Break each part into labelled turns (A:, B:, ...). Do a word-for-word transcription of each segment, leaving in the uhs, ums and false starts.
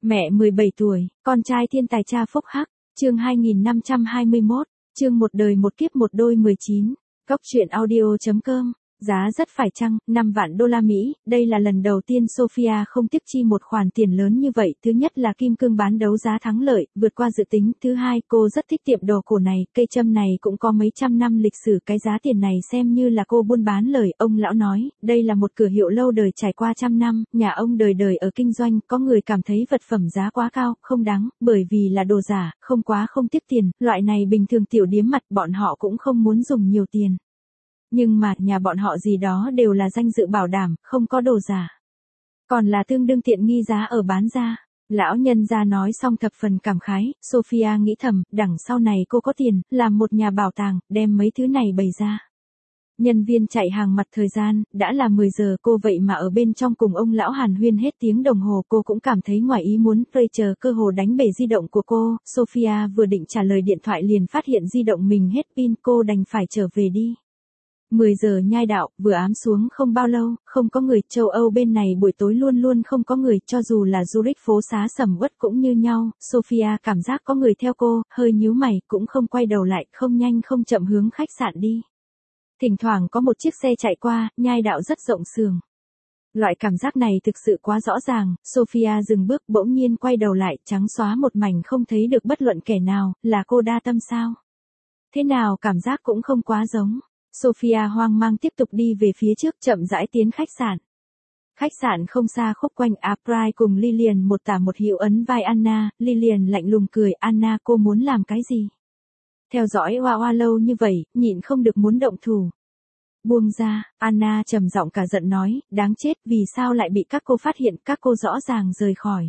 A: Mẹ mười bảy tuổi, con trai thiên tài cha phúc hắc, chương hai nghìn năm trăm hai mươi mốt, chương một đời một kiếp một đôi mười chín, góc truyện audio.com. Giá rất phải chăng, năm vạn đô la Mỹ, đây là lần đầu tiên Sophia không tiếc chi một khoản tiền lớn như vậy. Thứ nhất là kim cương bán đấu giá thắng lợi, vượt qua dự tính. Thứ hai, cô rất thích tiệm đồ cổ này, cây châm này cũng có mấy trăm năm lịch sử. Cái giá tiền này xem như là cô buôn bán lời. Ông lão nói, đây là một cửa hiệu lâu đời trải qua trăm năm, nhà ông đời đời ở kinh doanh. Có người cảm thấy vật phẩm giá quá cao, không đáng, bởi vì là đồ giả, không quá không tiếc tiền. Loại này bình thường tiểu điếm mặt bọn họ cũng không muốn dùng nhiều tiền. Nhưng mà, nhà bọn họ gì đó đều là danh dự bảo đảm, không có đồ giả. Còn là tương đương tiện nghi giá ở bán ra. Lão nhân gia nói xong thập phần cảm khái, Sophia nghĩ thầm, đằng sau này cô có tiền, làm một nhà bảo tàng, đem mấy thứ này bày ra. Nhân viên chạy hàng mặt thời gian, đã là mười giờ cô vậy mà ở bên trong cùng ông lão hàn huyên hết tiếng đồng hồ. Cô cũng cảm thấy ngoài ý muốn, Rachel cơ hồ đánh bể di động của cô. Sophia vừa định trả lời điện thoại liền phát hiện di động mình hết pin, cô đành phải trở về đi. mười giờ nhai đạo, vừa ám xuống không bao lâu, không có người. Châu Âu bên này buổi tối luôn luôn không có người, cho dù là Zurich phố xá sầm uất cũng như nhau. Sophia cảm giác có người theo cô, hơi nhíu mày, cũng không quay đầu lại, không nhanh không chậm hướng khách sạn đi. Thỉnh thoảng có một chiếc xe chạy qua, nhai đạo rất rộng sườn. Loại cảm giác này thực sự quá rõ ràng. Sophia dừng bước, bỗng nhiên quay đầu lại, trắng xóa một mảnh không thấy được bất luận kẻ nào. Là cô đa tâm sao? Thế nào cảm giác cũng không quá giống. Sophia hoang mang tiếp tục đi về phía trước, chậm rãi tiến khách sạn. Khách sạn không xa khúc quanh April cùng Lillian một tả một hữu ấn vai Anna. Lillian lạnh lùng cười, Anna cô muốn làm cái gì? Theo dõi Hoa Hoa lâu như vậy, nhịn không được muốn động thủ. Buông ra, Anna trầm giọng cả giận nói, đáng chết, vì sao lại bị các cô phát hiện, các cô rõ ràng rời khỏi.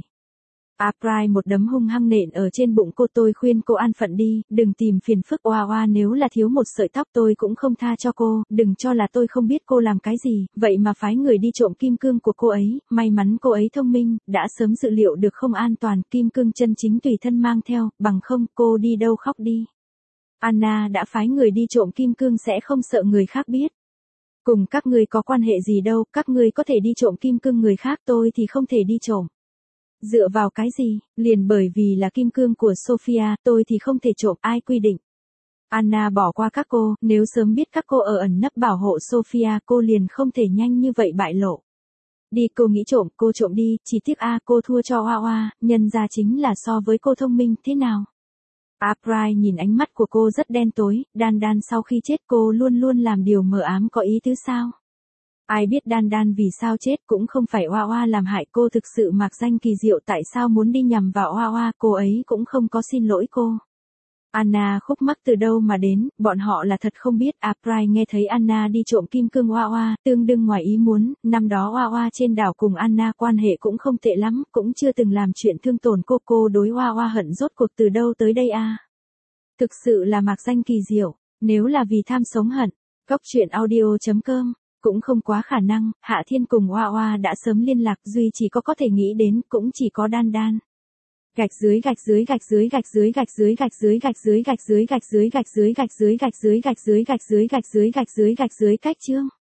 A: April một đấm hung hăng nện ở trên bụng cô. Tôi khuyên cô an phận đi, đừng tìm phiền phức. Oa oa, nếu là thiếu một sợi tóc tôi cũng không tha cho cô, đừng cho là tôi không biết cô làm cái gì, vậy mà phái người đi trộm kim cương của cô ấy. May mắn cô ấy thông minh, đã sớm dự liệu được không an toàn, kim cương chân chính tùy thân mang theo, bằng không cô đi đâu khóc đi. Anna đã phái người đi trộm kim cương sẽ không sợ người khác biết. Cùng các ngươi có quan hệ gì đâu, các ngươi có thể đi trộm kim cương người khác, tôi thì không thể đi trộm. Dựa vào cái gì, liền bởi vì là kim cương của Sophia, tôi thì không thể trộm, ai quy định. Anna bỏ qua các cô, nếu sớm biết các cô ở ẩn nấp bảo hộ Sophia, cô liền không thể nhanh như vậy bại lộ. Đi, cô nghĩ trộm, cô trộm đi, chỉ tiếc a cô thua cho Hoa Hoa, nhân ra chính là so với cô thông minh, thế nào? April nhìn ánh mắt của cô rất đen tối, Đan Đan sau khi chết cô luôn luôn làm điều mờ ám, có ý tứ sao? Ai biết Đan Đan vì sao chết, cũng không phải Hoa Hoa làm hại cô, thực sự mạc danh kỳ diệu, tại sao muốn đi nhằm vào Hoa Hoa, cô ấy cũng không có xin lỗi cô. Anna khúc mắc từ đâu mà đến, bọn họ là thật không biết. April nghe thấy Anna đi trộm kim cương Hoa Hoa, tương đương ngoài ý muốn, năm đó Hoa Hoa trên đảo cùng Anna quan hệ cũng không tệ lắm, cũng chưa từng làm chuyện thương tổn cô, cô đối Hoa Hoa hận rốt cuộc từ đâu tới đây a? À? Thực sự là mạc danh kỳ diệu, nếu là vì tham sống hận, góc truyện audio.com. Cũng không quá khả năng, Hạ Thiên cùng Hoa Hoa đã sớm liên lạc, duy chỉ có có thể nghĩ đến, cũng chỉ có Đan Đan. Gạch dưới gạch dưới gạch dưới gạch dưới gạch dưới gạch dưới gạch dưới gạch dưới gạch dưới gạch dưới gạch dưới gạch dưới gạch dưới gạch dưới gạch dưới gạch dưới gạch dưới cách chương.